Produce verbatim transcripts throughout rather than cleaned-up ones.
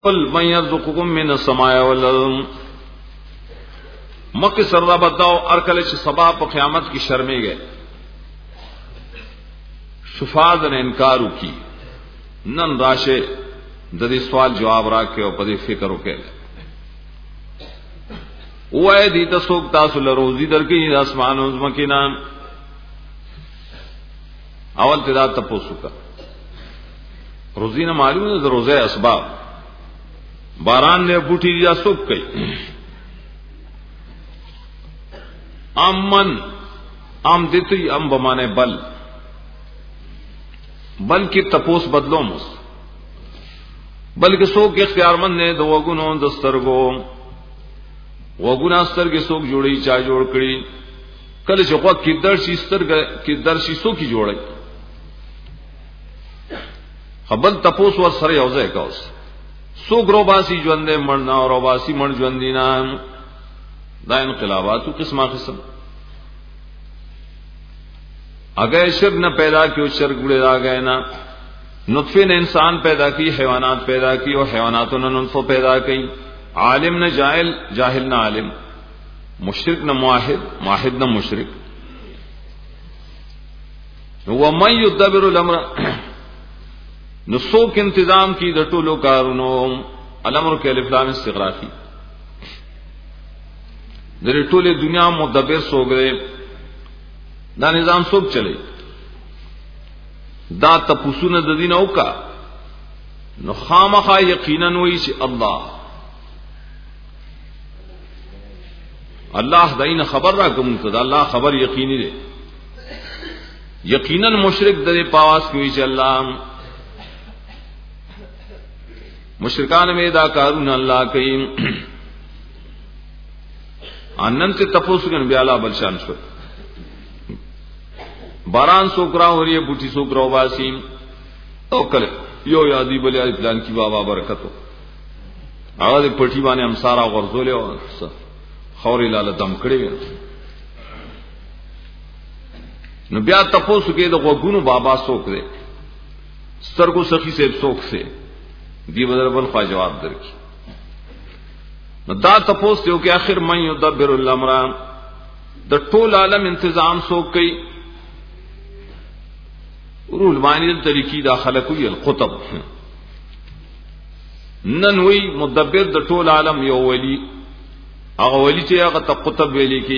قل من يرزقكم من السماء والارض مکه سره بداو ارکل چې سبا په قیامت کې شرمې گئے شفاعت نے انکار وکي نن راشه د دې سوال جواب راکې او په دې فکر وکړي وای دې تاسو تاسو له روزي درکې د اسمانو زمکینا اول تدا تاسو کا روزي نه معلومه ده روزه اسباب باران نے بوٹی یا سوک گئی امن ام دیتی ام بمانے بل بل کی تپوس بدلو مس بلکہ سوک اختیار مند نے دو وگنوں دسترگو وگنا سترگے سوک جوڑی چا جوڑ کری کل چوک کی درشی سترگ کی درشی سو کی جوڑی خبل تپوس ور سر یوزے کاوس سو گروباسی جوندے مرنا اور روباسی مر جوندینا دا انقلابات قسم قسم اگر شرک نہ پیدا کیو شرک بڑے آ گئے نا نطفے نے انسان پیدا کی حیوانات پیدا کی اور حیواناتوں نے نطفہ پیدا کی عالم نہ جاہل جاہل نہ عالم مشرک نہ موحد موحد نہ مشرک ومن يدبر الامر نسوک انتظام کی دٹولو کارونو الامر کے الف لام استغراقی در ټوله دنیا مدبر سو گئے دا نظام سوک چلے دا تپسونه د دین او کا نو خامخا یقینا وی چې الله الله دین خبر را کوم ته الله خبر یقینی دی یقینا مشرک د پاواس کوي چې الله مشرکان میں دا کارون اللہ کئیم انن سے تپوسگن بیالا بلشان شو باران سوکرا ہو رہی ہے بوٹی سوکرا واسیم تو کل یو یادی بلی آدی پلان کی بابا برکتو آغاز پٹی بانے ہم سارا غرزو لے خوری لالا دم کڑے گئے نو بیا تپوس کے دا غگونو بابا سوک دے سترگو سخی سے سوک سے دی بدر بل خواہ جواب در کی دا تپوس دیو کہ آخر من یدبر الامر دا طول عالم انتظام سوک کئی رول معنی دل طریقی دا خلقوی القطب ننوی مدبر دا طول عالم یو ولی اغا ولی چے اغا تا قطب ویلی کی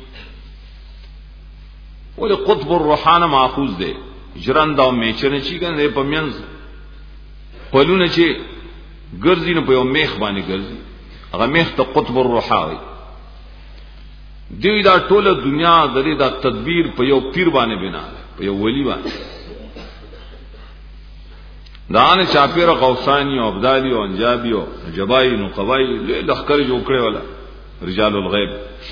ولی قطب الروحان معخوز دے جرندہ و میچر چی کن دے پا منز پلونه چې ګرځي نو په یو میخ باندې ګرځي هغه میخ ته قطب الروحاوي دوی دا ټوله دنیا د دې دا تدبیر په یو پیر باندې بنا په یو ولی باندې دا نه چاپیر غوثانی او ابدالی او انجابی او جبای نو قوای له لخر جوړ کړي ولا رجال الغیب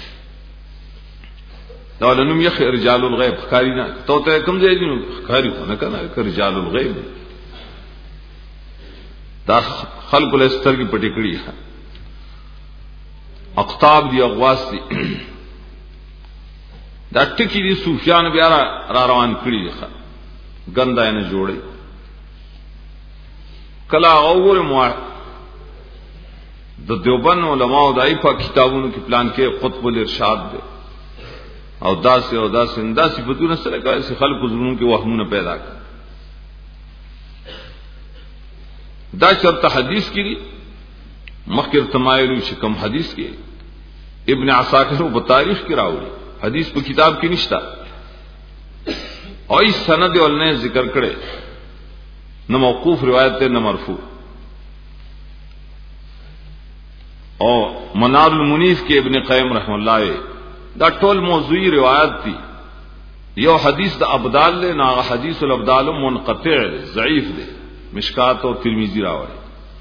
دا ولنم یخ رجال الغیب ښکاری نه تو ته کوم ځای دی نو ښکاری نه کنه رجال الغیب دا خلق الستر کی پټی کړي اقطاب دی اغواس دی دا ټکی دی صوفیان بیا را روان کړي ګندا نه جوړي کلا اور مو د دیوبند علماء دای په کتابونو کې پلان کې قطب الارشاد دی او داسې او داسې انداسې بدون سره کوي خلق زمونو کې وهمونه پیدا کړي دا شرط حدیث کی دی مخکر تمایلو شکم حدیث کی ابن عساکر و تاریخ کی راوی حدیث په کتاب کی نشتا اور اس سند ولنے ذکر کرے نہ موقوف روایت تے نہ مرفوع اور منار المنیف کے ابن قیم رحم اللہ دا ټول موضوعی روایت تھی یو حدیث دا ابدال لے نہ حدیث الابدال منقطع ضعیف دے مشکات اور ترمذی راوی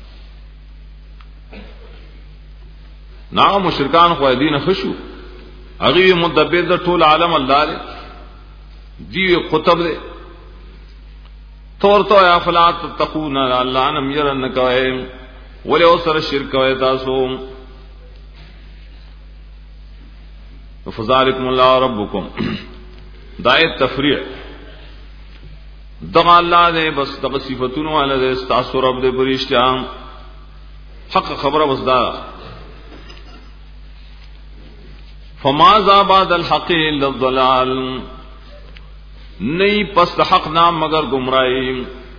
نا مشرکان خو دین خشو اغي مدبر د ټول عالم الله دې دی قطب دې تور تو یا فلا تتقون الله ان يرن کوي ولې اوسر شرک وای تاسو فذلکم الله ربکم دای تفریع دغه الله دې بس دغه صفاتونو والا دې تاسو رب دې پرشتيام حق خبر وزدا فماذا بعد الحق الا الضلال نہیں پس حق نام مگر گمراہی.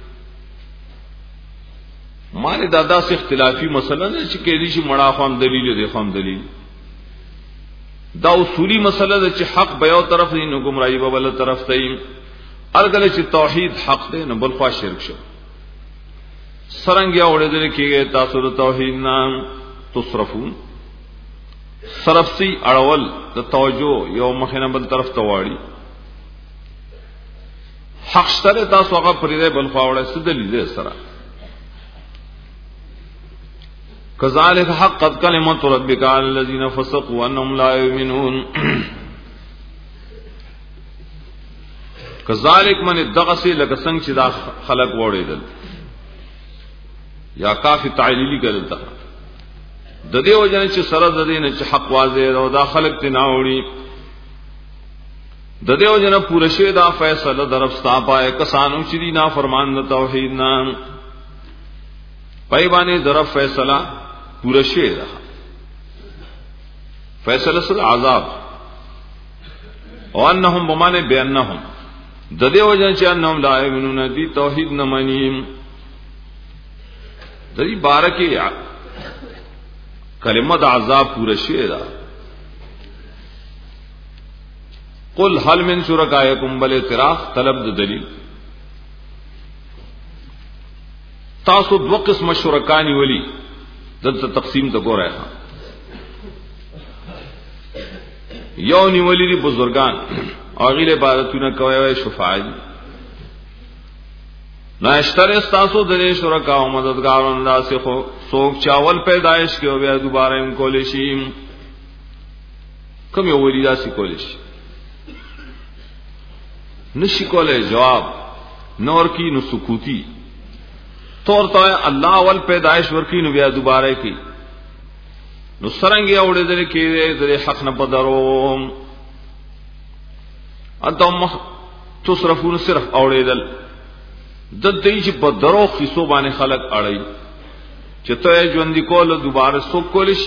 مانے دادا سے اختلافی مسئلہ نے کہ دیشی مڑا خام دلیل دے خام دلیل دا اصولی مسئلہ دے چ حق بیو طرف نہیں نو گمراہی بل طرف تئی ارگل چ توحید حق دے نو بل خوا شرک شو سرنگ یا وڑے دے کی گئے تاسو توحید نام تصرفون صرف سی اڑول د توجہ یو مخنه بل طرف تواڑی حق شتره تاسو هغه پرې بل خواوړه سدلی دې سره كذلك حقت كلمة ربك على الذين فسقوا أنهم لا يؤمنون. كذلك من الدغسي لك سنگ چدا خلق وړېدل یا کافی تعلیلی کړل تا د دې وجنه چې سره د دې نه چې حق واضح او دا خلق ته ناوړي د دې وجنه پوره شی دا فیصله درفستا پای کسانو چې دی نافرمان توحید نام پای باندې درف فیصله پورا شعر رہا فیصلہ سر عذاب وانہم بمانے بے انہم ددے وجہ چ انہم لا یؤمنون دی توحید نہ مانیم دری بارکی کلمہ عذاب پورا شعر قل هل من شرکائکم بل اعتراف طلب دلیل تاسو دو قسم شرکانی ولی دلته تقسیم ته ګورای ها یو نیولی دی بزرگان اغیل عبادتونه کوي او شفاعت ناشتر استاسو درې شرکا او مددګارون داسې خو څوک چاول پیدائش کې او بیا دوباره هم کول شي کوم یو ولی داسې کول شي نشي کولای جواب نور کی نو سکوتی طور تو اللہ اول پیدائش ورکی نو بیا دوبارہ کی نو سرنگی اوڑے دے کی دے حق نہ پدرو انتم تصرفون صرف اوڑے دل دد دی چ پدرو خصو باندې خلق اڑئی چته ژوند کول دوبارہ سو کولش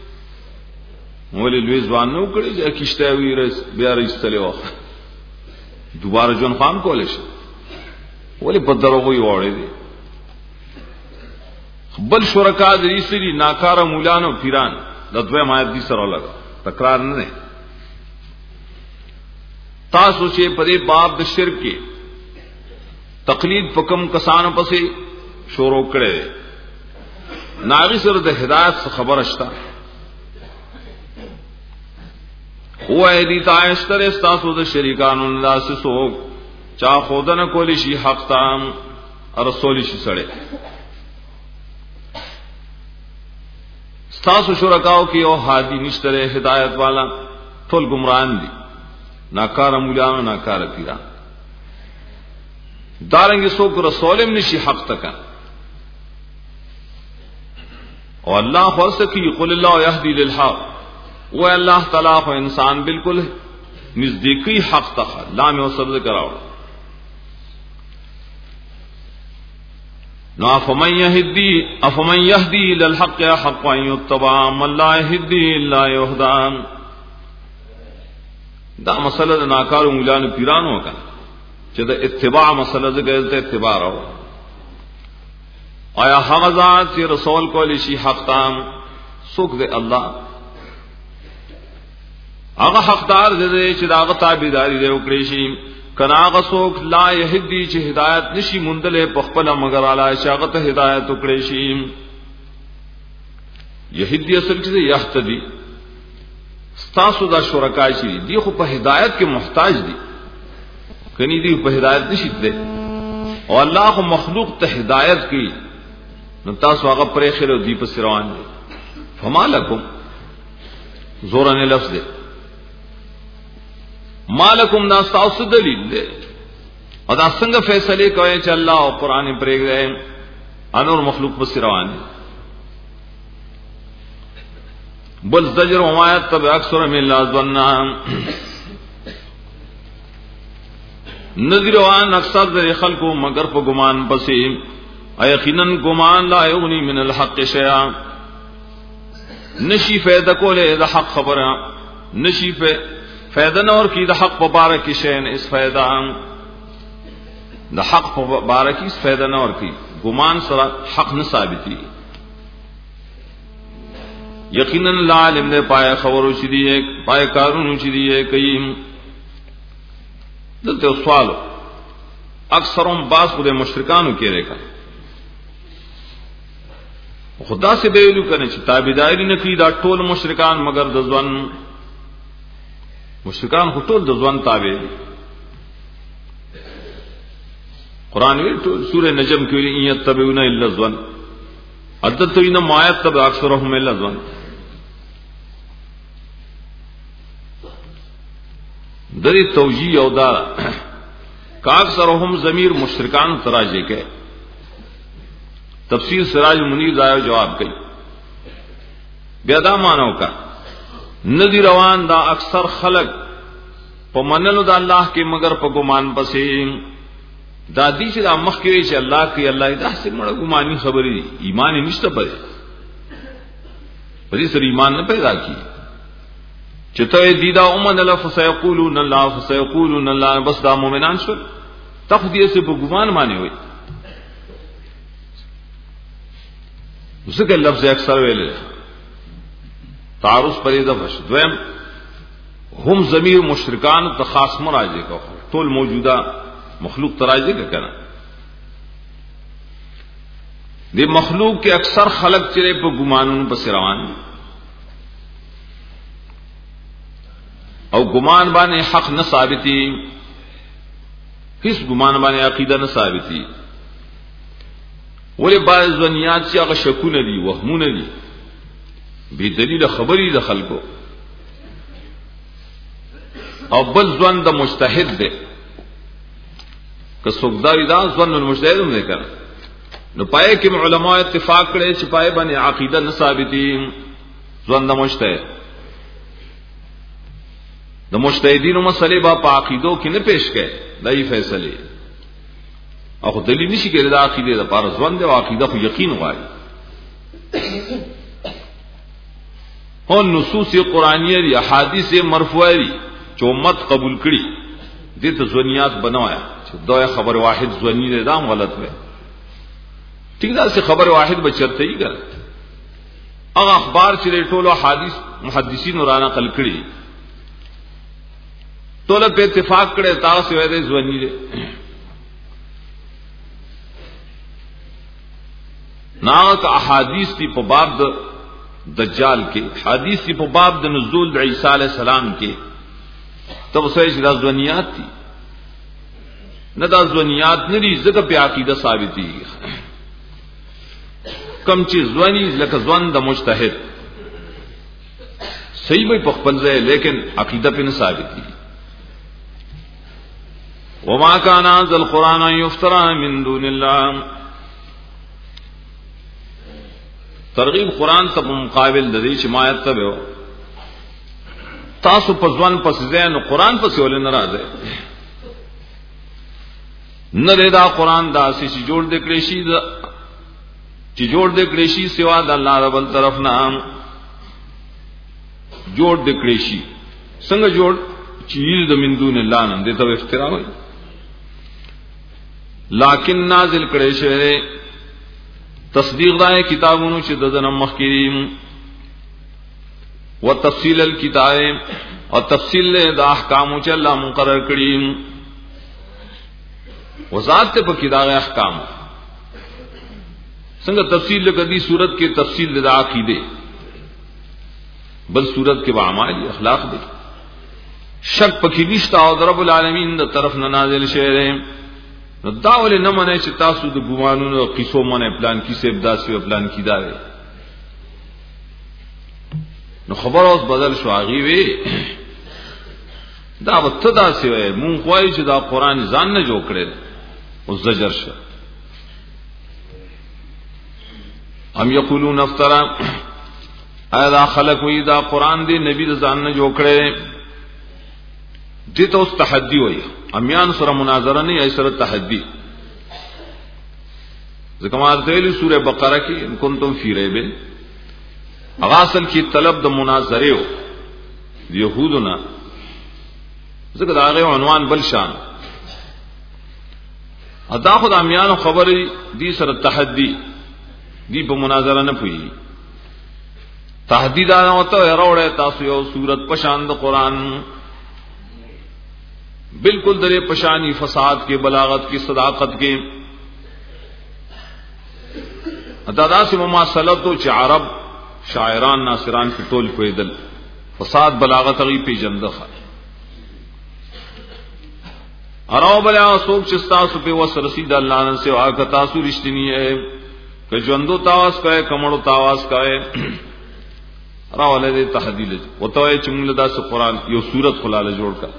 ولې لوی ځوان نو کړي چې کیشته وی رس بیا رسلو دوبارہ جون خام کولش ولې پدرو وی اوڑے دي بل شرکا دې سری ناکار مولانو پیران د دوه مایت دي سره لگا تکرار نه تاسو چې په دې باب د شرک کې تقلید پکم کسانو پسې شروع کړي ناغي سره د هدایت خبر اشتا هو دې تاسو تاسو د شریکانو الله سو چا خودنه کولی شي حق تام رسول شي سره تاسو شرکاو کی او ہادی نشترے ہدایت والا ټول گمراهان دي ناکار مولانا ناکار پیران دارنګ څوک رسولم نشي حق تک او الله خاص کی قل الله يهدي للحق و الله تعالی خو انسان بالکل نزدیکی حق تک لام او سبز کراو نو فمن يهدي افمن يهدي للحق حق ان يتبع من لا يهدي الا يهدى دا مسئلہ ناکار مولان پیران ہوگا چې دا اتباع مسئلہ ذکر ته اتباع راو آیا حمزات چې رسول کولی شي حق تام سوک دے اللہ هغه حقدار دې چې دا تابعداري دې وکړي شي کنا غسوک لا یهدی چې ہدایت نشي مندله پخپل مگر علی شاغت ہدایت وکړي شي یهدی اصل کې یهتدی تاسو دا شرکا شي دی خو په هدایت کې محتاج دي کني دی په هدایت نشي دي او الله خو مخلوق ته ہدایت کوي نو تاسو هغه پرې خلو دی په روان دي فمالکم زورن لفظ دے مالکم دا تاسو دلیل دے او دا څنګه فیصله کوي چې الله او قران پرېګ دے انور مخلوق په روان دي بل زجر ومایت تب اکثر من لازونا نذیر وان اکثر در خلقو مگر په ګمان پسې یقینا ګمان لا یغنی من الحق شیئا نشی فائدہ کولے د حق خبره نشی فائدہ نور کی د حق مبارک شین اس فائدہ د حق مبارک اس فائدہ نور کی گمان سره حق نه ثابتی یقینا العالم نے پایا خبرو چدی ہے پایا کارونو چدی ہے کئیم دلته سوال اکثرهم باس خود مشرکانو کې رہا خدا سے بیلو کرنے چې تابعداري نه کوي دا ټول مشرکان مگر د ځوان مشرکان ټول د ځوان تابع قران وی سورہ نجم کې ویل ان يتبعون الا الظن ادتوین ما يتبع اکثرهم الا الظن دری توجیه او دا کا اکثرهم ضمیر مشرکان تراجه کې تفسیر سراج منیر دایو جواب کئی بیا دا مانو کا ندی روان دا اکثر خلق پا منلو دا اللہ کے مگر پا گمان پسے دا دی چی دا مخ کئی چی اللہ کی اللہ دا سے مڑا گمانی خبری دی ایمانی نشتا پدے پدی سر ایمان نہ پیدا کی چتوئے دیدا امن اللہ فسیقولون اللہ فسیقولون اللہ بس دا مومنان شد تخدیے سے پا گمان مانے ہوئی ذکر لفظ اکثر ویلے تعارض پر دفش دویم هم ضمیر مشرکان تخاص مراجع کا طول موجودہ مخلوق تراجع کا کنا دی مخلوق کے اکثر خلق چرے پہ گمانون پس روان او گمان بانے حق نہ ثابتی کس گمان بانے عقیدہ نہ ثابتی ولی بعض ظنیات چې هغه شکونه دي وهمونه دي به دلیل خبري د خلکو او بل ځوان د مجتهد دی که څوکداري دا ځوان المجتهد هم نه کړ نو پای کې علماء اتفاق کړي چې پای باندې عقیده نه ثابتي ځوان د مجتهد د مجتهدینو مسلې با په عقیدو کې نه پیش کړي دای فیصله او دلیل نشي کېدای د عقیده لپاره ځوان دی او عقیده خو یقین غواړي او نصوص قرآنیه دي احادیث مرفوعه دي چې امت قبول کړي دې ته ځوانیات بنوایا چې دوه خبر واحد ځوانی دی دا غلط وي ٹھیک ده چې خبر واحد بچرته یې ګر هغه اخبار چې ټولو حدیث محدثین ورانه نقل کړي ټول په اتفاق کړي تاسو وې دې ځوانی دی ناغت احادیث تی پا باب دا دجال کے حدیث تی پا باب دا نزول دا عیسیٰ علیہ السلام کے تب سوئیش دا زونیات تی نہ دا زونیات ندی زکا پی عقیدہ ثابتی کم چیز زونی لکا زون دا مجتہد صحیح بھئی پخپل زے لیکن عقیدہ پی نہ ثابتی وما کان ذا القرآن یفترى من دون اللہ ترغیب قرآن تب مقابل ددی شمایت تب ہو تاسو پزوان پس زین قرآن پس ولې ناراضه نه دا قرآن دا سی چې جوړ دې کړی شي چې جوړ دې کړی شي سوا د الله رب طرف نه جوړ دې کړی شي څنګه جوړ چې د من دون الله نه دې ته افترا وي لیکن نازل کړی شوی تصدیق دائے کتابونو چې ددن مخکریم و تفصیل الکتاب اور تفصیل د احکامو چې الله مقرر کړی وذات ته په کتاب احکام څنګه تفصیل لګدي صورت کې تفصیل د عقیده بل صورت کې اعمال اخلاق دي شک پکې نشته او رب العالمین د طرف نه نازل شوی نو داول نه منه چې تاسو د ګمانونو قصو منه پلان کې سه ابدا سه پلان کې دا وي نو خبر اوس بدل شو هغه وی دا وته دا سی وي مونږ وایو چې دا قران ځان نه جوړ کړي او زجر شه ام یقولون افترا اذا خلق وی دا قران دی نبی ځان نه جوړ کړي دې ته اوس تحدي وایي امیان سره مناظره نه ای سره تحدي ځکه ما ته ویلي سوره بقره کې ان کنتم فی ریب اغاصل کی طلب د مناظره او يهودنا ذکر هغه عنوان بل شان ادا خدامیانو خبرې دي سره تحدي دی په مناظره نه پوي تهدید راوته راوړې تاسو یو صورت پشان د قران بالکل درې پشانی فساد کې بلاغت کې صداقت کې ادادا سے مماثلت او چې عرب شاعران ناصران په ټول پیدل فساد بلاغت غي په جندخه اراو بلا سوک چې تاسو په وسرسي د الله نه سوا ک تاسو رښتینی ہے کہ ژوندو تاواز کای کمړو تاواز کای راوله دې تحدید وته چې موږ له داسې قران یو صورت خلاله جوړ کا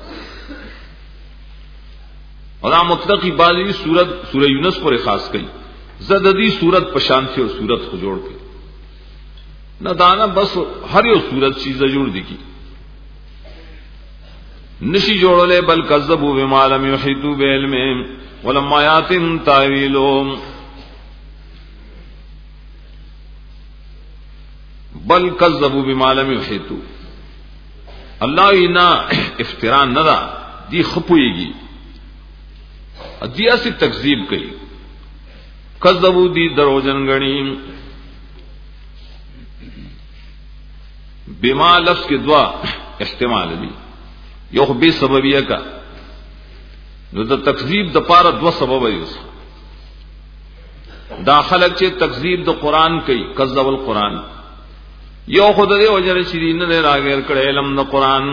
اور مطلقی بازی صورت سورہ یونس پر خاص کئی زددی صورت پشان سے اور صورت کو جوڑ کے نہ دانا بس ہر یو صورت چیز جوڑ دیکھی نشی جوڑ لے بل کذبوا بما لم يحيطوا بعلمهم ولما ياتهم تاويله بل کذبوا بما لم يحيطوا اللہ انا افتراء نہ دی خپوئے گی ادیا سے تکذیب کئی کذبوا دی دروجن گنی بما لفظ کے دعا استعمال دی یو بے سببیہ کا نو دا تکذیب دا پارا دو سبب ہے اس دا خلق چے تکذیب دا قرآن کئی کذب القرآن یو خود دے وجر شرین دے راگیر کڑے علم دا قرآن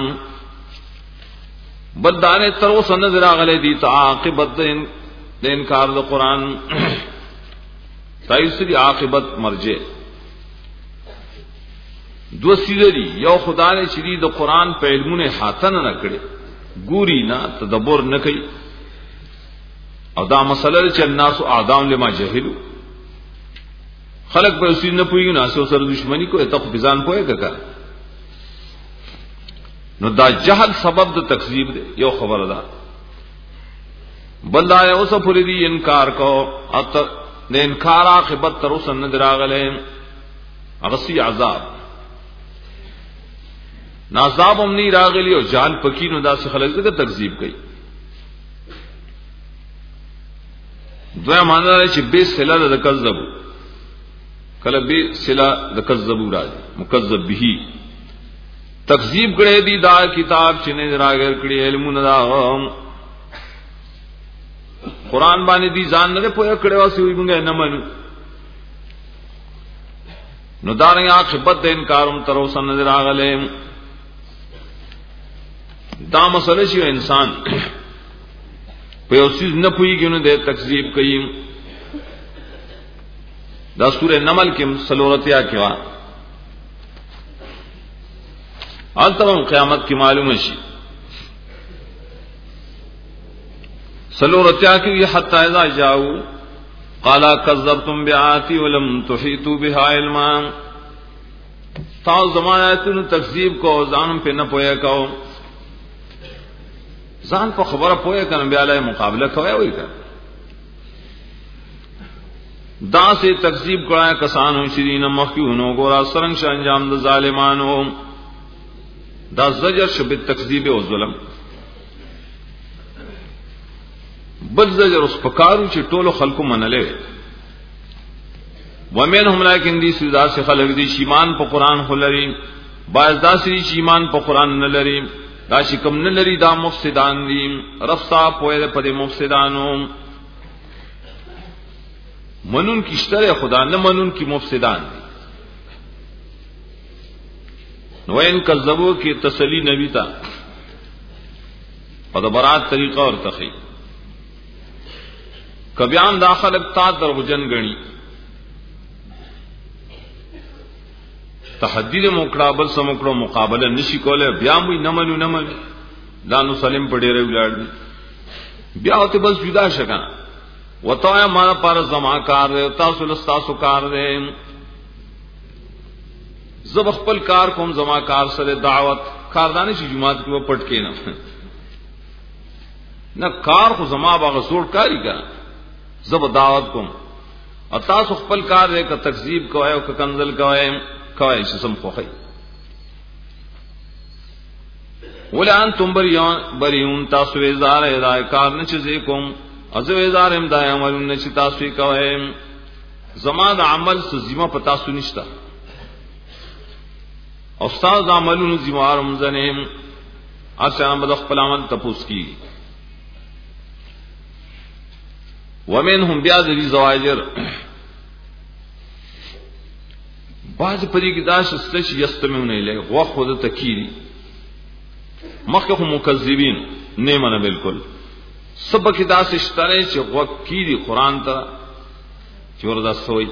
بدانے ترو سند راغلے دی عاقبت دے انکار دا قرآن تایسری عاقبت مرجے دو سیدری یو خدا نے شری دا قرآن پہ علموں نے حاتن نہ کڑے گوری نہ تدبر نہ کئی او دا مسئلہ چ الناس اعدام لما جہلوا خلق پر اسی نہ پوئی نہ سو سر دشمنی کو تک بزان پوئے گا نو دا جہل سبب دا تکذیب دے یو خبر دا بندہ ہے اس پوری دی انکار کو اتر نے انکار عاقبت تر سن دراغلے اغسی عذاب نازاب ہم نہیں راغلی اور جال پکی نو دا سے خلق دے تکذیب کئی دویا مانا ہے کہ بے صلہ دا کذب کله بے صلہ دا کذب راج مکذب بھی تکذیب کړي دي دا کتاب چې نه راګر کړي علم نه دا قرآن باندې دي ځان نه پوهه کړي واسي وي موږ نه منو نو دا نه عاقبت د انکارم تر اوسه نه راغله دا مسله چې انسان په یو څه نه پوهیږي نو د تکذیب کوي دا سورہ نمل کې سلورتیا کې وا التم قیامت کی معلوم شي سلورتیا کې حتی اذا جاءوا قال كذبتم بآياتي ولم تحيطوا بها علما تاسو زماناتونو تکذیب کو ځان په نه پوهه کو ځان په خبره پوهه کنه بیا له مقابله کوي وای کا دا سے تکذیب کړه کسانو شرین مخکونو ګورا سرنګ ش انجام د ظالمانو دا زجر شب تکذیب او ظلم بل زجر اس پکارو چې ټولو خلقو منلې ومنهم لكن دي سودا سے خلق دي ایمان په قران خلري باز دا سری ایمان په قران نه لري دا چې کوم نه لري دا مفسدان دي رفصا په دې مفسدانو منون کی اشترے خدا نہ منون کی مفسدان نو ان کذبوا کی تسلی نبی تا اور برات طریقہ اور تخی کبیان داخل تا در وجن گنی تحدید مقابل سمکڑو مقابلہ نشی کولے بیا موی نمنو نمنو دانو سلیم پڑے رہے ولاړ بیا ہوتے بس جدا شکا وتایا مانا پر زما کار دے تاسو لستاسو کار دے زب خپل کار کوم زما کار سره دعوت کاردانی شي جماعت کې و پټ کې نه نه کار خو زما باغ سوړ کاری کا زب دعوت کوم او تاسو خپل کار دے ک تکذیب کوي او ک کنزل کوي کوي چې سم خوخی ولا انتم بریون بریون تاسو وزار هدايه کار نه چې کوم ازو وزار هم دای عملونه چې تاسو کوي زما د عمل څه ذمہ پتا سو نشتا استاد عملونو ذمہ رمضان اچھا مد خپل عمل تپوس کی ومنهم بیاذری زواجر بعض پدې کې داش استش یستمعون الیه غو خود تکیری مخکې مکذبین نه منه بالکل سبق کې داش اشتره چې غو کیری قران ته چې وردا سوی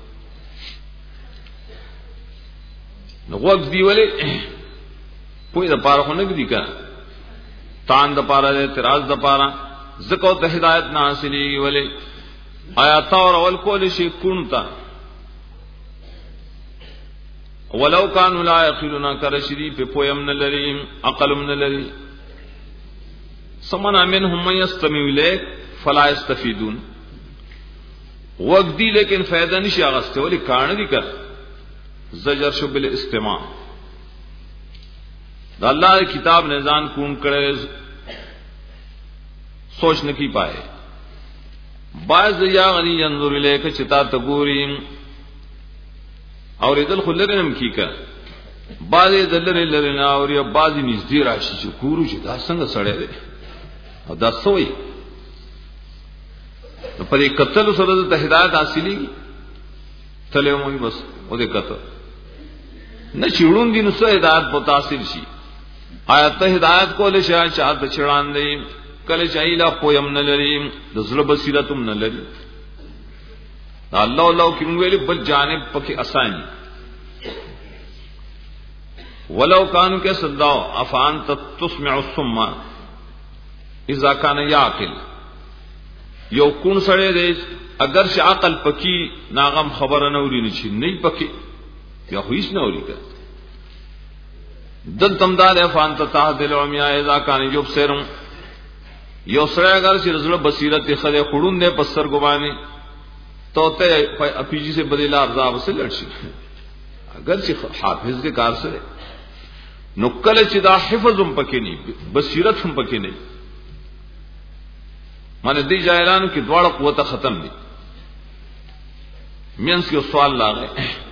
نو غو دی ولې پوی د پاره خو نه دی کا تان د پاره اعتراض د پاره زکو ته ہدایت نہ حاصلی ولے آیات اور اول کول شی کونتا ولو كانوا لا يقلون كرشدي په پویم نه لري عقل نه لري سمنا منهم من يستمع اليك فلا يستفيدون وقت دی لیکن فائدہ نشي اغسته ولی کان دي کر زجر شو بالاستماع دا اللہ کتاب نے ځان کون کړي سوچ نہ کی پائے بعض یا غنی ينظر الیک چتا تګوریم اور ادل خلرنم کی کا بعض دلر لرنا اور یا بعض نږدې راشي چې ګورو چې دا څنګه سړی دی او دا سوې نو په دې قتل سره د هدایت حاصلېږي تله مو بس او دې قتل نه چړون دي نو سو هدایت په تاثیر شي آیت هدایت کول شي چې چړان دی کله چایلا پویم نه لري د زړه بصیرتم نه لري الله الله کوم ویل بل جانب پکې اسانی ولو کانوا کې صدا افان تسمع الصم اذا كان يعقل یو کون سره دې اگر چې عقل پکې ناغم خبر نه وري نشي نه پکې یا هیڅ نه وري کا دل تمدار افان تهدل العمياء اذا كان يبصر یو سره اگر چې رسول بصیرت خله خړون نه پسر ګوانی تو ته اپیجی سے بدلا عذاب سے لړشي اگر چې حافظ کے کار سره نقل چې دا حفظ هم پکې نه بصیرت هم پکې نه معنی دی جاهلانو کې دواړه قوت ختم دي مینس کې سوال لاغه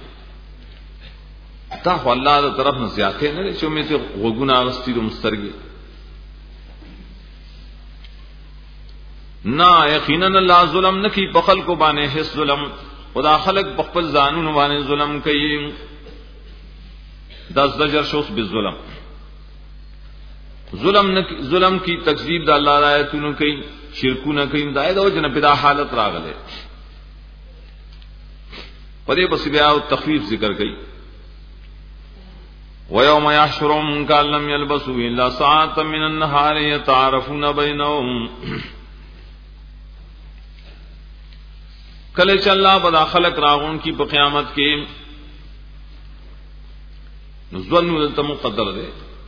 تا خو الله تعالی طرف نه زیاته نه چې مې ته وګونه اغستی د مسترګي نا یقینا الله ظلم نکی په خلکو باندې هیڅ ظلم خدا خلق په خپل ځانونو باندې ظلم کوي د زجر شوس به ظلم ظلم نکی ظلم کی تکذیب د الله آیاتونو کوي شرکونه کوي دای د وجنه په حالت راغله پدې پس بیا او تخفیف ذکر کوي ويوم يحشرهم كأن لم يلبثوا إلا ساعة من النهار يتعارفون بينهم کله چې الله بدا خلق راغون کی په قیامت کې نزول نو دلته مقدر ده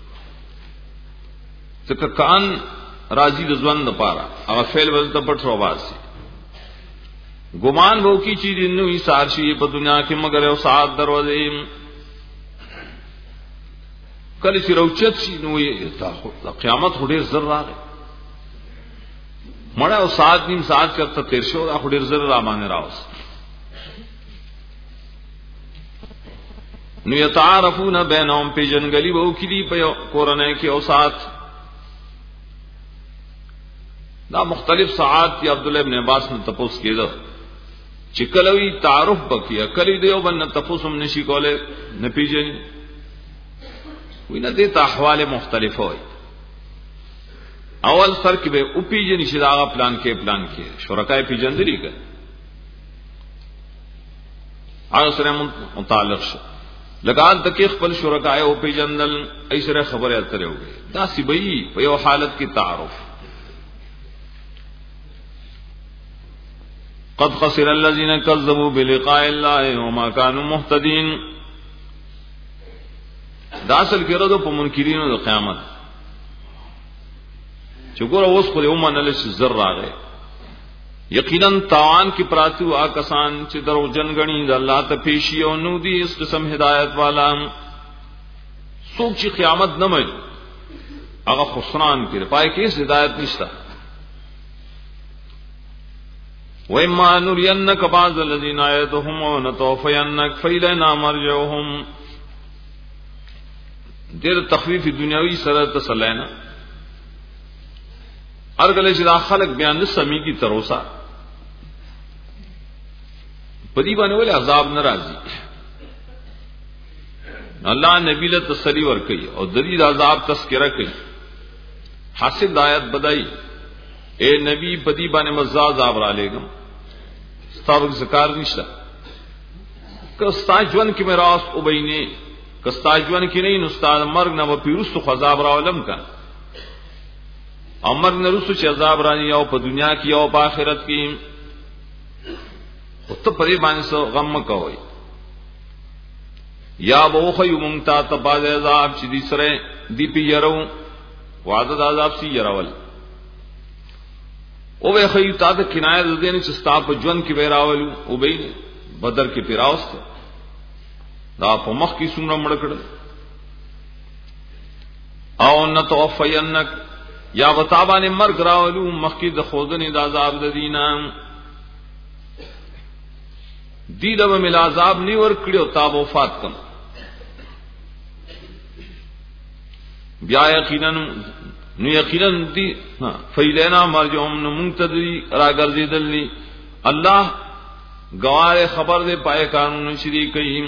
ځکه کان راضی د ځوان د پاره هغه فعل ولته پټ رواسي ګمان وو کی چې نو یې سارشي په دنیا کې مگر یو ساعت دروازه کله چې روچت شي نو یې تا قیامت هډیر زر راغی مړه او ساعت نیم ساعت کرته تیر شو اخو ډیر زر را باندې راوس نو یتعارفون بینهم په جنگلی وو کلی په قرانه کې او ساعت دا مختلف ساعات یا عبد الله ابن عباس نے تپوس کېده چې کلوي تعارف بکیا کلی دیو بن تپوسم نشي کوله نه پیژني وینه دې ته احوال مختلف وي اول سر کې به او پیجن شي دا پلان کې پلان کې شرکای پیجندري کړ هغه سره متعلق شو لګان تک خپل شرکای او پیجندل ایسره خبره اتره وي دا سی بئی په یو حالت کې تعارف قد خسر الذين كذبوا بلقاء الله وما كانوا مهتدين دا اصل کې ردو په منکرینو د قیامت چې ګوره اوس خو یو منل شي زر راغی یقینا تاوان کی پراتو آکسان چې درو جنګنی د الله ته پیشي او نو دی اس قسم هدایت والا څوک چې قیامت نه مې هغه خسران کړي پای کې هدایت نشته. وَإِمَّا نُرِيَنَّكَ بَعْضَ الَّذِينَ نَعِدُهُمْ أَوْ نَتَوَفَّيَنَّكَ فَإِلَيْنَا مَرْجِعُهُمْ. دیر تخفیف دنیاوی سره تسلینا ارګل چې دا خلق بیان سمي کی تروسا پدی باندې ول عذاب ناراضي الله نبی له تسلی ور کوي او د دې عذاب تذکرہ کوي. حاصل آیت بدای اے نبی پدی باندې مزا عذاب را لګم ستاسو ذکر نشته کستا ژوند کې میراث او بینه کستا ژوند کې نه نو استاد مرګ نه و پیرستو عذاب را ولم کا امر نه رسو چې عذاب رانی او په دنیا کې او په آخرت کې او ته پرې باندې سو غم کوي یا بو خو یمتا تباز عذاب چې دې سره دی پی يرو وعده عذاب سی يرول او به خو تا ته کنایه ده نه چې ستا په ژوند کې وراولو او به بدر کې پیراوست دا په مخ کې څومره مړ کړ او ان توفینک یا وتابانه مرګ راولو مخکې د خودنې د عذاب د دینه دی دغه مل عذاب نی ور کړو تاب وفات کم بیا یقینا نو یقینا دی ها فیلنا مرجوم نو منتدی راګرځیدلی الله گواه خبر دے پائے قانون شریک کئیم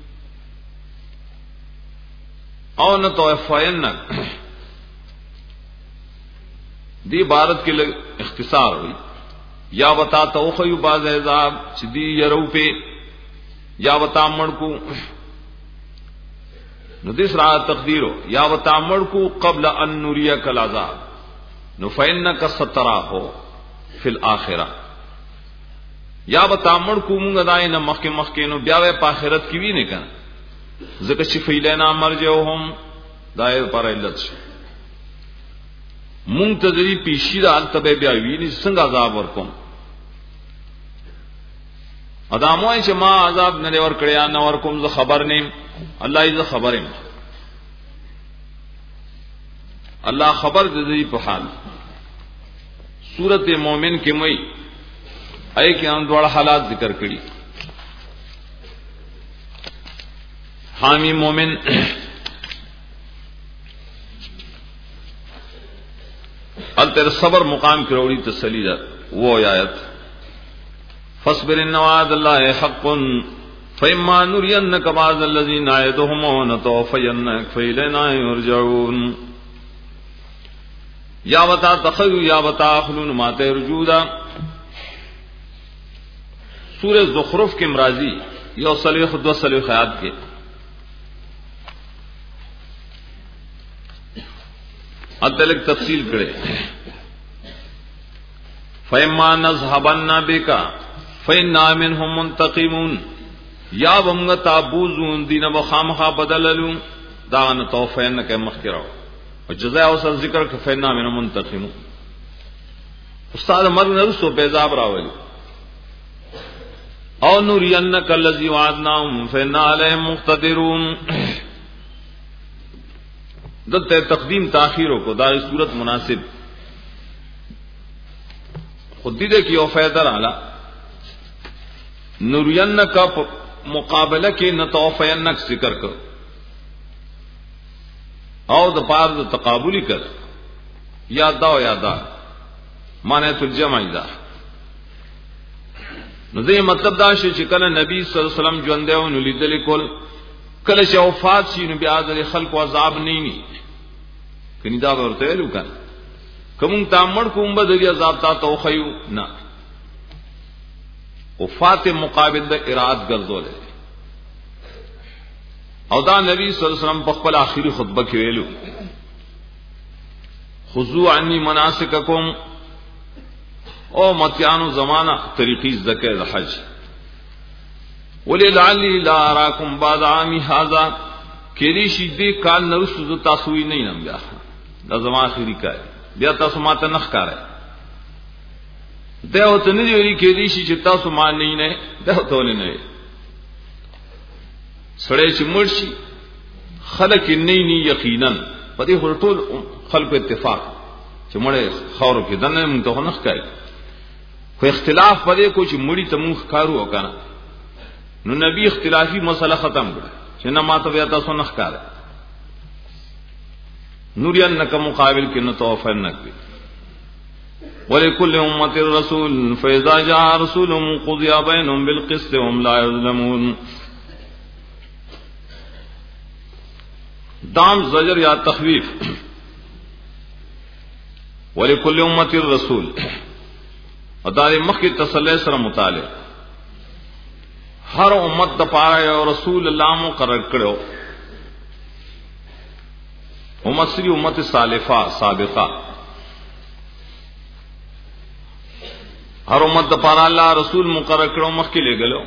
او نہ توفینک دی عبارت کے اختصار ہوئی یا بتا توخیو باز عذاب چدی یرو پہ یا بتا مڑ کو نو دس را تقدیر ہو یا بتا مڑ کو قبل ان نریک العذاب نو فینک ستراہو فی الاخرہ یا بتا مڑ کو مونږ دای نه مخکې مخکې نو بیا په آخرت کې وی نه کنه ځکه چې فیلنا مرجوهم دای پر علت شي مونږ ته دې پیشي د التبه بیا وی نه څنګه عذاب ورکوم ادموای چې ما عذاب نه ور کړیا نه ور کوم زه خبر نیم الله یې خبرم الله خبر دې په حال سورۃ مومن کې مې اے کہ ان دوڑ حالات ذکر کړي حامی مومن التر صبر مقام کی روڑی تسلی دا وہ آیت فاصبر ان وعد الله حق فإما نرينك بعض الذين نعدهم ونتوفينك فإلينا يرجعون یا وتا تخذ یا وتا اخلون ما ترجودا سورہ زخرف کے امراضی یو صلیح دو صلیح خیات کے اتلک تفصیل کرے فَإِمَّا نَذْهَبَنَّ بِكَ فَإِنَّا مِنْهُمْ مُنْتَقِمُونَ یا بمغا تابوزون دین بخامخا بدللو داغن توفین کے مخکرو اور جزائے اوسر ذکر کہ فَإِنَّا مِنْهُمْ مُنْتَقِمُونَ استاد مرگ نرسو پیزاب راولی او نورینک الذی وعدناهم فإنا علیہم مقتدرون دلتے تقدیم تاخیروں کو دار صورت مناسب خود دیدے کی او فیدر علا نورینک مقابلہ کی نتوفینک ذکر کر او دا پار دا تقابلی کر یاد دا و یاد دا مانے ترجمعی دا نو دې مطلب دا شي چې کله نبی صلی الله علیه وسلم ژوند او نو لیدل کول کله چې وفات شي نو بیا د خلکو عذاب نه ني کني دا ورته ویلو کنه کوم تامړ کوم به د عذاب تا توخیو نه وفات مقابل د اراد ګرځول او دا نبی صلی الله علیه وسلم په خپل آخري خطبه کې ویلو خذوا عني مناسککم او متیانو زمانہ طریقی زکر حج وللعلی لا اراکم بعد عامی هذا کریشی دی کال نرسو تاسوی نہیں نم بیا دا زمان آخری کا ہے بیا تاسو ماتا نخ کار ہے دا ته نه دی ویلي کې دي چې تاسو مانئ نه دا ته نه سړی چې مرشي خلق نه ني یقینا په دې ټول خلق اتفاق چې مړې خاورو کې دنه مونږ ته نه ښکاري خو اختلاف پدې کو چې مړی ته مونږ کارو وکنه نو نبی اختلافي مسله ختم کړه چې نه ماته بیا تاسو نه ښکاري نوريان نک مقابل کې نو توفر نه کوي ولكل امه الرسول فاذا جاء رسولهم قضي بينهم بالقسط وهم لا يظلمون دام زجر یا تخویف ولكل امه الرسول اداري مخکې تسلی سره متعلق هر امت د پاره یو رسول الله مقرر کړو امت سری امت سالفه سابقه هر امت د پاره الله رسول مقرر کړو مخکې لګلو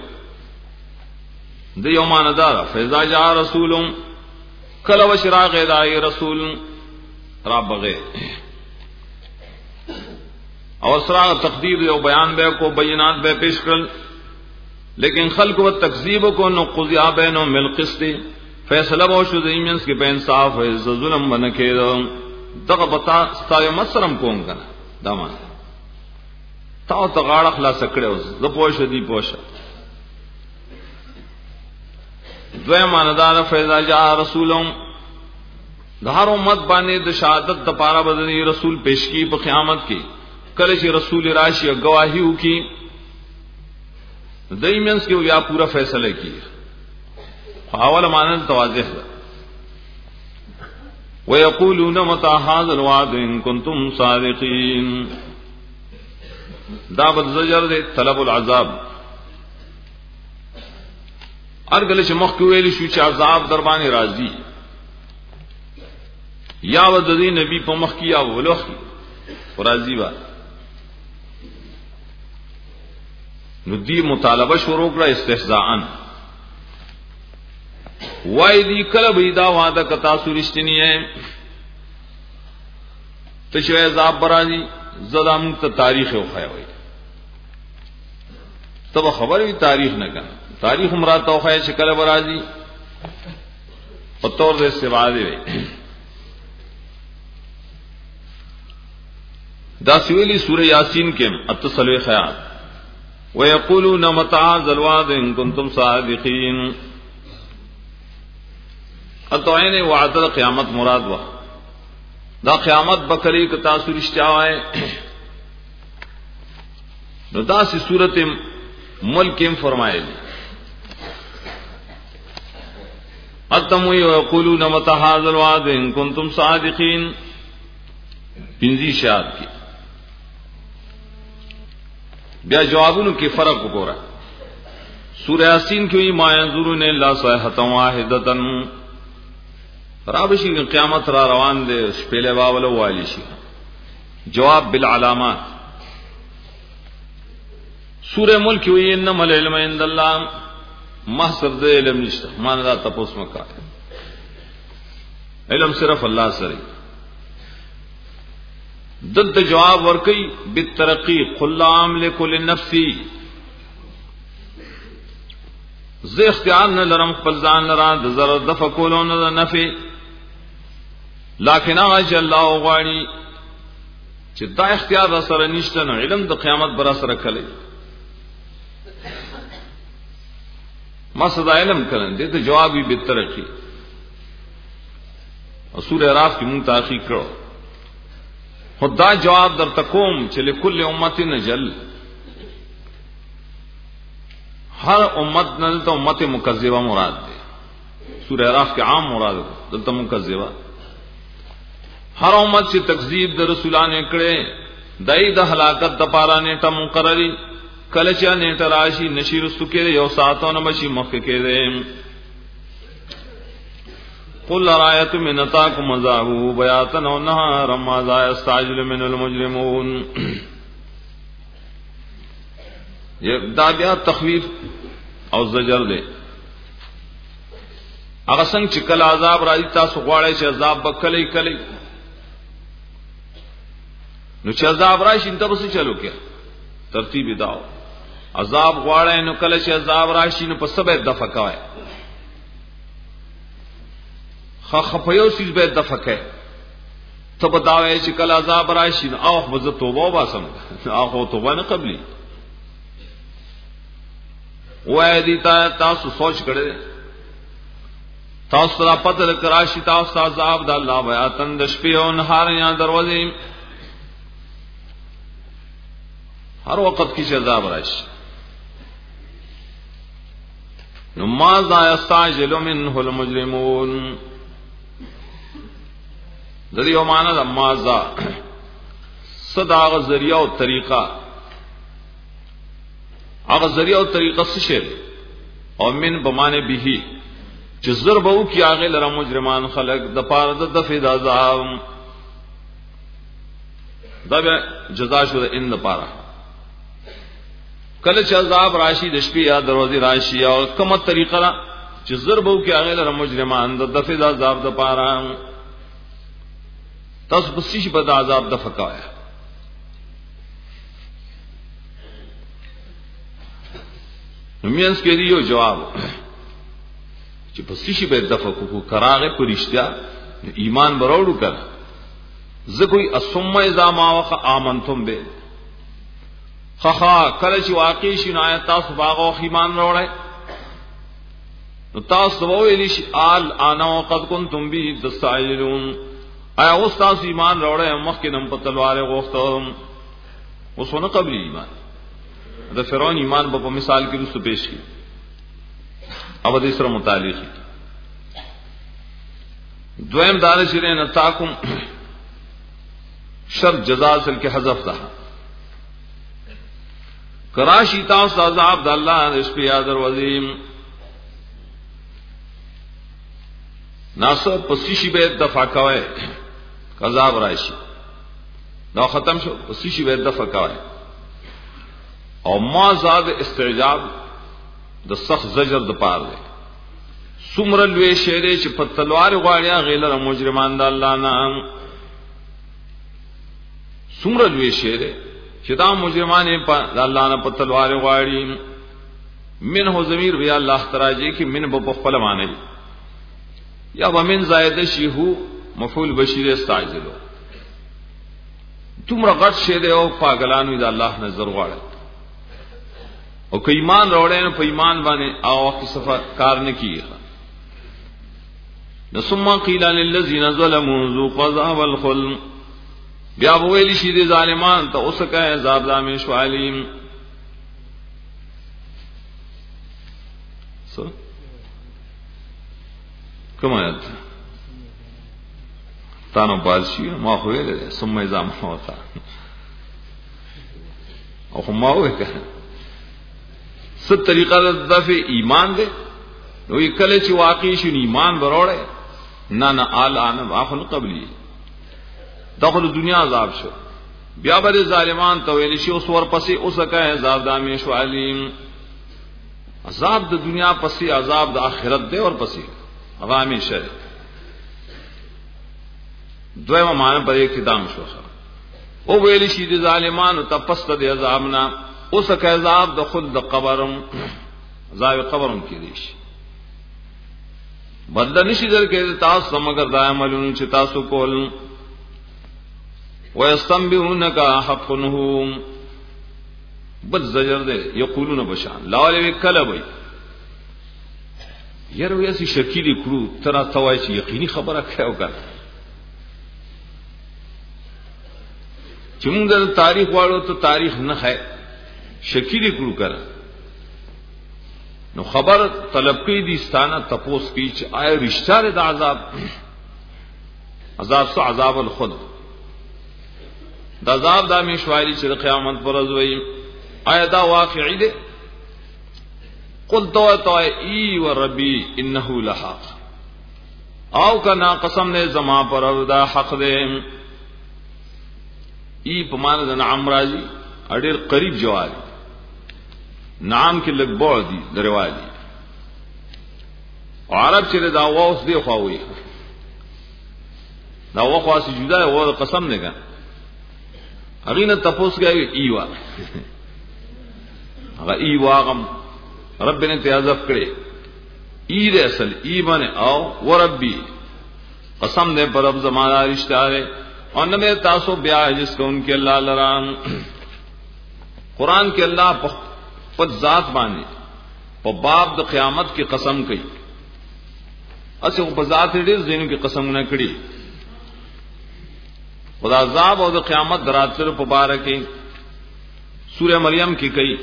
د یو ماندار فیضا جاء رسولم کله وشراغ دای رسول را بغه اور سره تقدیر یو بیان به کو بینات به پیش کړل لیکن خلق و تکذیب کو نو قضیا بینهم بالقسط فیصله وو شو دیمنس کې په انصاف او ظلم باندې کېدو دغه پتا ستای مسرم کوم کنه دا ما تاو ته غاړه خلاص کړو زه پوښ دی پوښ دوی ماندار فیضا جاء رسولهم د هر امت باندې د شهادت د پاره بدني رسول پیش کی په قیامت کې کله چې رسول راشي او گواہی وکي دایمنس کې یا پورا فیصله کی حواله مانن تواضح ده ويقولون متى هذا الوعد ان كنتم صادقين دا بد زجر ده طلب العذاب ارګل چې مخ کې ویل شو چې عذاب در باندې راځي یا ود دې نبی په مخ کې یا ولوخ راځي وا نو دی مطالبه شروع کړه استهزاءً وای دی کله به دا وعده کتا سورشتنی ہے ته شوی عذاب برانی زدام ته تاریخ او خیوي تب خبر وی تاریخ نه کنه تاریخ مراد تو خای شکل برازي په تور دې سوا دی دا سویلی سورہ یاسین کې اتصلوی خیال ويقولون متى هذا الوعد ان كنتم صادقين اتوین وعده قیامت مراد وا دا قیامت بکری ک تاسو رښتیا وای نو دا سی صورت ملک هم فرمایلی اتم ويقولون متى هذا الوعد ان كنتم صادقين پنځی شاد کی بیا جوابونو کې فرق وګوره سورہ یاسین کې ما ينظرون الا صيحه واحده رابشی قیامت را روان دے شپیلے باولو والی شي جواب بالعلامات سورہ ملک وی انما العلم عند الله محصر دے علم نشته مان دا تپوس مکا علم صرف الله سره دد جواب ورکی بالترقی قل املک لنفسی زه اختیار نه لرم خپل ځان لرا د زر د فکولون د نفع لکن اج الله غواړي چې دا اختیار سره نشته نو علم د قیامت بر سره کړي ما صدا علم کړي دې ته جوابي بالترقی سورہ اعراف کې مون تحقیق کړو خدا جواب در تقوم چې لكل امه نجل ہر امت نہ تو امت مکذبہ مراد ہے سورہ اعراف کے عام مراد ہے دلتا مکذبہ ہر امت سے تکذیب در رسولان کړي دای د ہلاکت د پارا نیټه مقرری کله چې نیټه راشي نشیر سکه یو ساتونه مشي مخ کې ده قل رایت من اتاکم مذابو بیاتن و نهار ماذا یستعجل من المجرمون یہ دا بیا تخویف او زجر دے هغه څنګه چې کله عذاب راځي تاسو غواړئ چې عذاب بکلی کلی نو چې عذاب راشي ته به څه چلو کې ترتیب داو عذاب غواړی نو کله چې عذاب راشي نو په سبه دفع کوي خ خپيو سیز به دفع کوي ته بداوي چې کله عذاب راشي نو او خو زه توبه وباسم او توبه نه قبلي وای دي تا تاسو سوچ کړئ تاسو را پته کراشي تاسو عذاب د الله بیا تند شپې او نهار یا دروازې ہر وقت کی عذاب راشي نو ماذا يستعجل منه المجرمون ذری او معنا د ماذا صدا غ ذریعہ او طریقہ هغه ذریعہ او طریقہ څه شی او من بمانه به چې ضربو کی هغه لره مجرمان خلق د پاره د دفع د عذاب دا جزا شو د ان د پاره کله چې عذاب راشي د شپې یا دروازې راشي او کومه طریقه را چې ضربو کې هغه لره مجرمان د دفع د عذاب د پاره تاسو په شي په د عذاب د فقایا نومینس کې دی یو جواب چې په شي په د فقو کراغه پرشتیا ایمان بروړو کړه زه کوئی اسمه اذا ما وق امنتم به خخا کله چې واقع شي نو تاسو باغ او ایمان وروړی نو تاسو وویل شي آل انا وقد كنتم به تستعجلون ایا اوس تاسو ایمان وروړی مخکې نم په تلوار غوښتم اوس ونه قبل ایمان د فرعون ایمان په مثال کې رسو پیش کی او د سره متعلق دویم دار چې نه تاکم شر جزاء سل کې حذف ده کراشی تاسو عذاب د الله د شپې یاد وروزیم ناسو پسیشی به دفع کوي عذاب راشي دا ختم شو پسیشی به دفع کوي او ما زاد استعجاب د سخت زجر د پاره دی سمر لوی شهره چې په تلوار غواړي غیلر مجرمان د الله نه سمر لوی شهره چې دا مجرمان په الله نه په تلوار غواړي منه ضمیر بیا الله تراجی کې من په خپل معنی یا ومن زائد شیهو مفعول بشیر استعجلوا تمره غټ شه دی او پاگلانو د الله نظر غواړي او که ایمان راوړې نو په ایمان باندې او وخت صفه کار نه کیږي نسما قیل للذین ظلموا ذوقوا عذاب الخلد بیا ویل شي دي ظالمان ته اوس کا عذاب دامه شو علیم سو کوم آیت تانو بالشي ما خو ویل ثم اذا موتا او ما وکړه ست طریقہ د دفع ایمان دے نو یہ کله چې واقع شي ایمان بروړې نه نه آل ان اخن قبلی دغه دنیا عذاب شو بیا به ظالمان ته ویل شي اوس ور پسې اوسکه عذاب دامه شو علیم عذاب د دنیا پسې عذاب د آخرت دی اور پسې عوامي شه دویمه معنی پر یک دام شو او ویل شي د ظالمانو تپست د عذابنا اوسکه عذاب د خود د قبرم عذاب قبرم کې دي شي بدل نشي درکې تاسو مگر د عملونو چې تاسو کول ويستنبئونك حقنهم بد زجر دے یقولون بشان لاولې کلبې یره ویسي شکیلی کرو ترا توای چې یقیني خبره کوي وکړه چې موږ د تاریخ والو ته تاریخ نه ہے شکیلی کرو کړه نو خبر طلب کې دي ستانه تپوس کی چې آیا رښتیا د عذاب عذاب سو عذاب الخلد دا عذاب د میشوالي چې د قیامت پر ورځ وي آیا دا واقعي دي قل تو تو ای و ربی انه لحق او کنا قسم نے زما پر دا حق دے ای په معنا د نعم راځي اړیر قریب جواب نعم کې لګ بعد دي دروازي عرب چې دا واوس دی خواوي دا وخوا سجدا او قسم نه ګا اغینه تپوس کوي ایوا هغه ای واغم رب نے تیازف کړي ای دې اصل ای باندې او وربي قسم دې پر رب زمانہ رشتہ ہے اور نہ میں تاسو بیا جس کو ان کے اللہ لران قرآن کے اللہ پر ذات باندې په باب د قیامت کی قسم کوي اسه په ذات دې زینو کی قسم نه کړي خدا عذاب او د قیامت دراتل په باره کې سورہ مریم کی کئی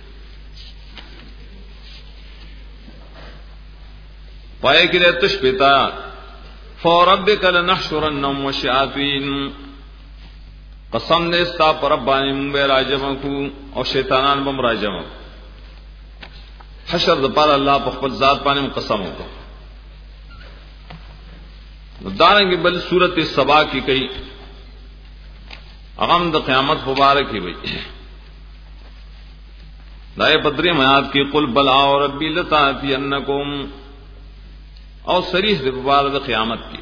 پائے کہ تش پیتا فوربک لنحشرنهم والشیاطین قسم نے استا پر رب باندې مونږ راجم کو او شیطانان بم راجم حشر د پر الله په خپل ذات باندې قسم وکړه دارنګ بل سورۃ السبا کی کئی اغم د قیامت مبارک وي دائے بدری میات کی قل بلا اور ربی لتاتینکم او صریح دے مبارک قیامت کی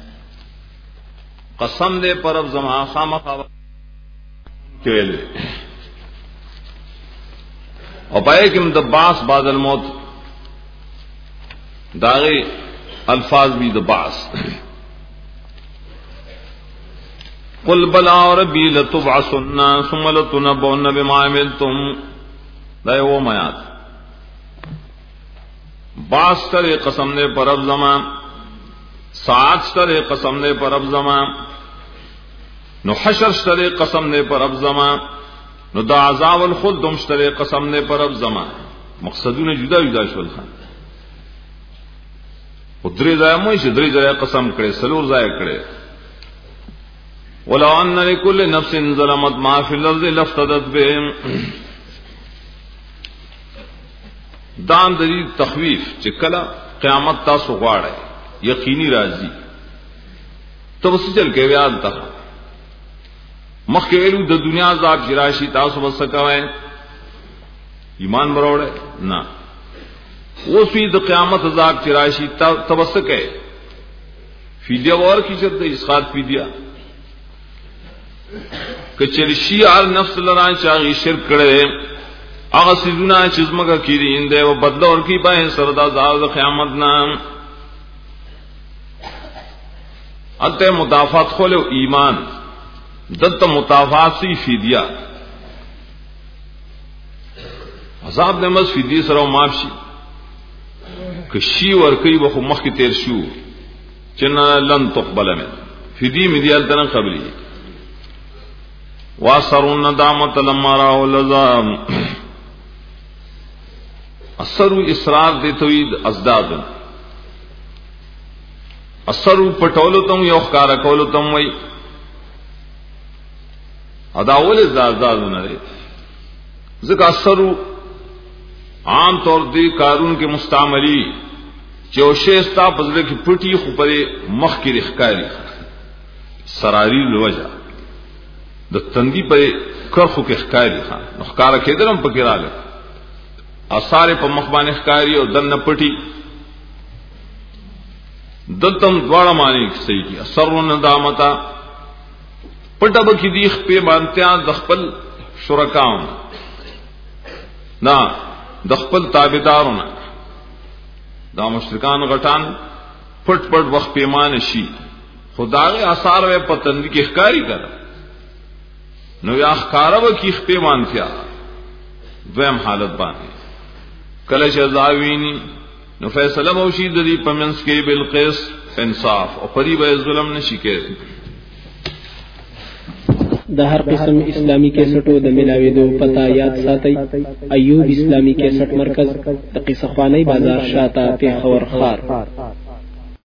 قسم دے پر اب زمان خامخا کیل اور پائے کہ مدباس بعد الموت داغے الفاظ بھی دباس قل بلا اور ربی لتبعثن ثم لتنبؤن بما عملتم دائے وہ میات باس کرے قسم نے پر اب زمان ساعت کرے قسم نے پر اب زمان نو حشر کرے قسم نے پر اب زمان نو دا عذاب الخلد مشترے قسم نے پر اب زمان مقصدون جدا جدا شول خان ادری ضائع مویش ادری ضائع قسم کرے سلور ضائع کرے وَلَوْ أَنَّ لِكُلِّ نَفْسٍ ظَلَمَتْ مَا فِي الْأَرْضِ لَافْتَدَتْ بِهِ دان دری تخویف چې کله قیامت تاسو غواړئ یقیني راځي ته وسې چل کې بیان تا مخکې ویلو د دنیا عذاب جراشي تاسو وسکوي ایمان بروړې نه اوس وی د قیامت عذاب جراشي تاسو وسکه فدیه ور کی چې د اسقاط فدیه کچری شیار نفس لران چاغي شرک کړي اغه سيزونه چې زمګه کړي انده او بدل اور کی پای سردا زاد قیامت نام انته مدافعات خلو ایمان دت مدافعات سی فدیه عذاب نماز فدیه سره معافشي کشي ور کوي وخو مخ کې تیر شو چې لن تقبل من فدیه مدیال تن قبلي واسرون ندامت لما راو العذاب اثرو اسرار دے توید ازداد اثرو پټولو تم یو ښکارا کولو تم وای اداول ازداد نه لري ځکه اثرو عام طور دی قانون کے مستعملی چوشیستا پزړه کې پټي خو پرې مخ کې ښکاری سراری لوجا د تندی په کرخو کې ښکاری خان نو ښکارا کېدلم پکې راغله اثار په مخ باندې ښکاری او دنه پټي دتم دواړه معنی صحیح کی اثر ندامتا پټب کې دی خپې باندې د خپل شرکاون نا د خپل تابعدارونه دا مشرکان غټان پټ پټ وخت پیمانه شي خدای اثار و په تندی کې ښکاری کړه نو یا ښکارو کې خپې مانتیا دویم حالت باندې کله چې زاوینی نو فیصله موشي د دې پمنس کې بالقسط انصاف او قریب ظلم نشي کېږي د هر قسم اسلامی کیسټو د ملاويدو پتا یاد ساتي ایوب اسلامی کیسټ مرکز د قصه خوانی بازار شاته پیښور خار